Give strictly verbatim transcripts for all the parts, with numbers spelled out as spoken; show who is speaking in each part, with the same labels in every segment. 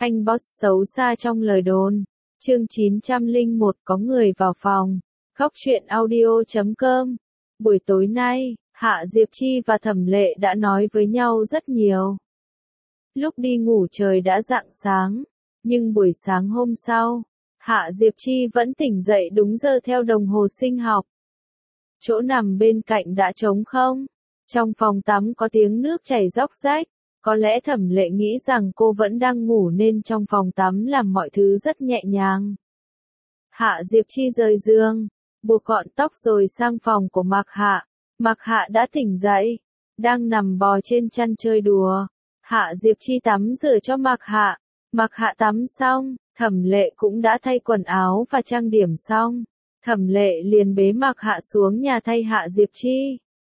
Speaker 1: Anh boss xấu xa trong lời đồn. Chương chín trăm lẻ một có người vào phòng. Góc truyện audio chấm com. Buổi tối nay, Hạ Diệp Chi và Thẩm Lệ đã nói với nhau rất nhiều. Lúc đi ngủ trời đã rạng sáng, nhưng buổi sáng hôm sau, Hạ Diệp Chi vẫn tỉnh dậy đúng giờ theo đồng hồ sinh học. Chỗ nằm bên cạnh đã trống không. Trong phòng tắm có tiếng nước chảy róc rách. Có lẽ Thẩm Lệ nghĩ rằng cô vẫn đang ngủ nên trong phòng tắm làm mọi thứ rất nhẹ nhàng. Hạ Diệp Chi rời giường, buộc gọn tóc rồi sang phòng của Mạc Hạ. Mạc Hạ đã tỉnh dậy, đang nằm bò trên chăn chơi đùa. Hạ Diệp Chi tắm rửa cho Mạc Hạ. Mạc Hạ tắm xong, Thẩm Lệ cũng đã thay quần áo và trang điểm xong. Thẩm Lệ liền bế Mạc Hạ xuống nhà thay Hạ Diệp Chi.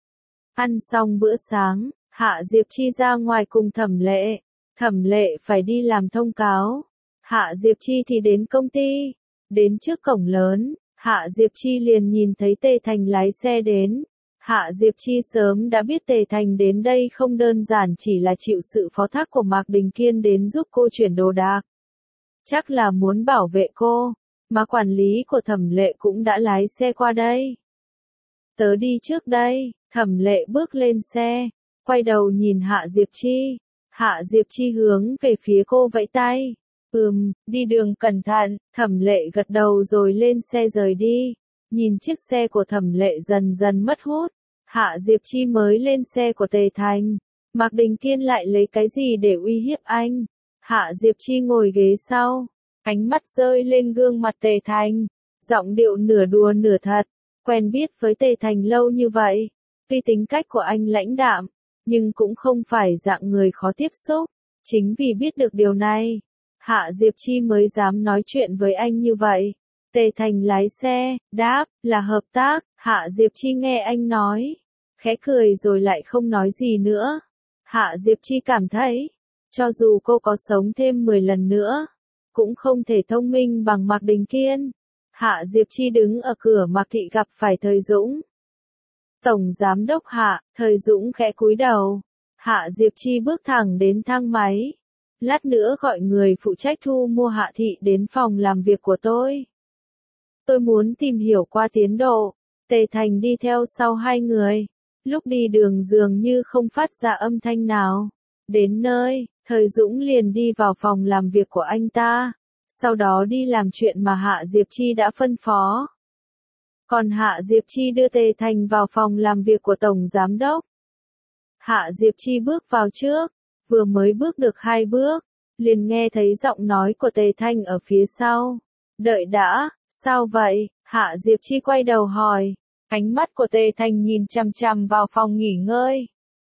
Speaker 1: Ăn xong bữa sáng, Hạ Diệp Chi ra ngoài cùng Thẩm Lệ. Thẩm Lệ phải đi làm thông cáo. Hạ Diệp Chi thì đến công ty. Đến trước cổng lớn, Hạ Diệp Chi liền nhìn thấy Tề Thành lái xe đến. Hạ Diệp Chi sớm đã biết Tề Thành đến đây không đơn giản chỉ là chịu sự phó thác của Mạc Đình Kiên đến giúp cô chuyển đồ đạc. Chắc là muốn bảo vệ cô, mà quản lý của Thẩm Lệ cũng đã lái xe qua đây. Tớ đi trước đây. Thẩm Lệ bước lên xe, quay đầu nhìn Hạ Diệp Chi. Hạ Diệp Chi hướng về phía cô vẫy tay. Ừm, đi đường cẩn thận. Thẩm Lệ gật đầu rồi lên xe rời đi. Nhìn chiếc xe của Thẩm Lệ dần dần mất hút, Hạ Diệp Chi mới lên xe của Tề Thành. Mạc Đình Kiên lại lấy cái gì để uy hiếp anh? Hạ Diệp Chi ngồi ghế sau, ánh mắt rơi lên gương mặt Tề Thành, giọng điệu nửa đùa nửa thật. Quen biết với Tề Thành lâu như vậy, tuy tính cách của anh lãnh đạm, nhưng cũng không phải dạng người khó tiếp xúc. Chính vì biết được điều này, Hạ Diệp Chi mới dám nói chuyện với anh như vậy. Tề Thành lái xe, đáp, là hợp tác. Hạ Diệp Chi nghe anh nói, khẽ cười rồi lại không nói gì nữa. Hạ Diệp Chi cảm thấy, cho dù cô có sống thêm mười lần nữa, cũng không thể thông minh bằng Mạc Đình Kiên. Hạ Diệp Chi đứng ở cửa Mạc Thị gặp phải Thời Dũng. Tổng Giám đốc Hạ. Thời Dũng khẽ cúi đầu. Hạ Diệp Chi bước thẳng đến thang máy. Lát nữa gọi người phụ trách thu mua Hạ Thị đến phòng làm việc của tôi. Tôi muốn tìm hiểu qua tiến độ. Tề Thành đi theo sau hai người. Lúc đi đường dường như không phát ra âm thanh nào. Đến nơi, Thời Dũng liền đi vào phòng làm việc của anh ta. Sau đó đi làm chuyện mà Hạ Diệp Chi đã phân phó. Còn Hạ Diệp Chi đưa Tề Thành vào phòng làm việc của Tổng Giám đốc. Hạ Diệp Chi bước vào trước, vừa mới bước được hai bước, liền nghe thấy giọng nói của Tề Thành ở phía sau. Đợi đã, sao vậy? Hạ Diệp Chi quay đầu hỏi. Ánh mắt của Tề Thành nhìn chằm chằm vào phòng nghỉ ngơi.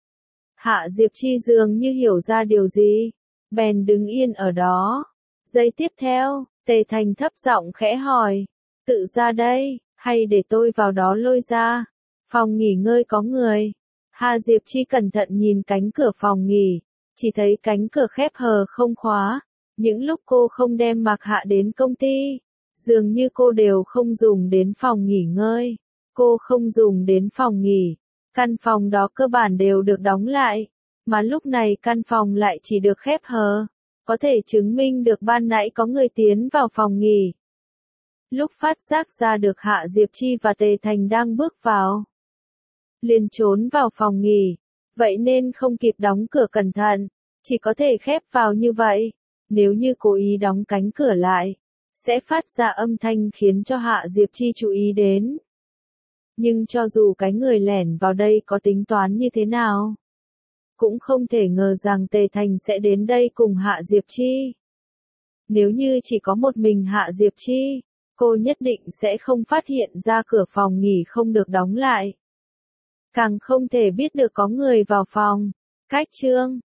Speaker 1: Hạ Diệp Chi dường như hiểu ra điều gì, bèn đứng yên ở đó. Giây tiếp theo, Tề Thành thấp giọng khẽ hỏi. Tự ra đây, hay để tôi vào đó lôi ra? Phòng nghỉ ngơi có người. Hạ Diệp Chi cẩn thận nhìn cánh cửa phòng nghỉ, chỉ thấy cánh cửa khép hờ không khóa. Những lúc cô không đem Mạc Hạ đến công ty, dường như cô đều không dùng đến phòng nghỉ ngơi. Cô không dùng đến phòng nghỉ. Căn phòng đó cơ bản đều được đóng lại, mà lúc này căn phòng lại chỉ được khép hờ. Có thể chứng minh được ban nãy có người tiến vào phòng nghỉ. Lúc phát giác ra được Hạ Diệp Chi và Tề Thành đang bước vào, liền trốn vào phòng nghỉ, vậy nên không kịp đóng cửa cẩn thận, chỉ có thể khép vào như vậy. Nếu như cố ý đóng cánh cửa lại, sẽ phát ra âm thanh khiến cho Hạ Diệp Chi chú ý đến. Nhưng cho dù cái người lẻn vào đây có tính toán như thế nào, cũng không thể ngờ rằng Tề Thành sẽ đến đây cùng Hạ Diệp Chi. Nếu như chỉ có một mình Hạ Diệp Chi, cô nhất định sẽ không phát hiện ra cửa phòng nghỉ không được đóng lại. Càng không thể biết được có người vào phòng. Cách chương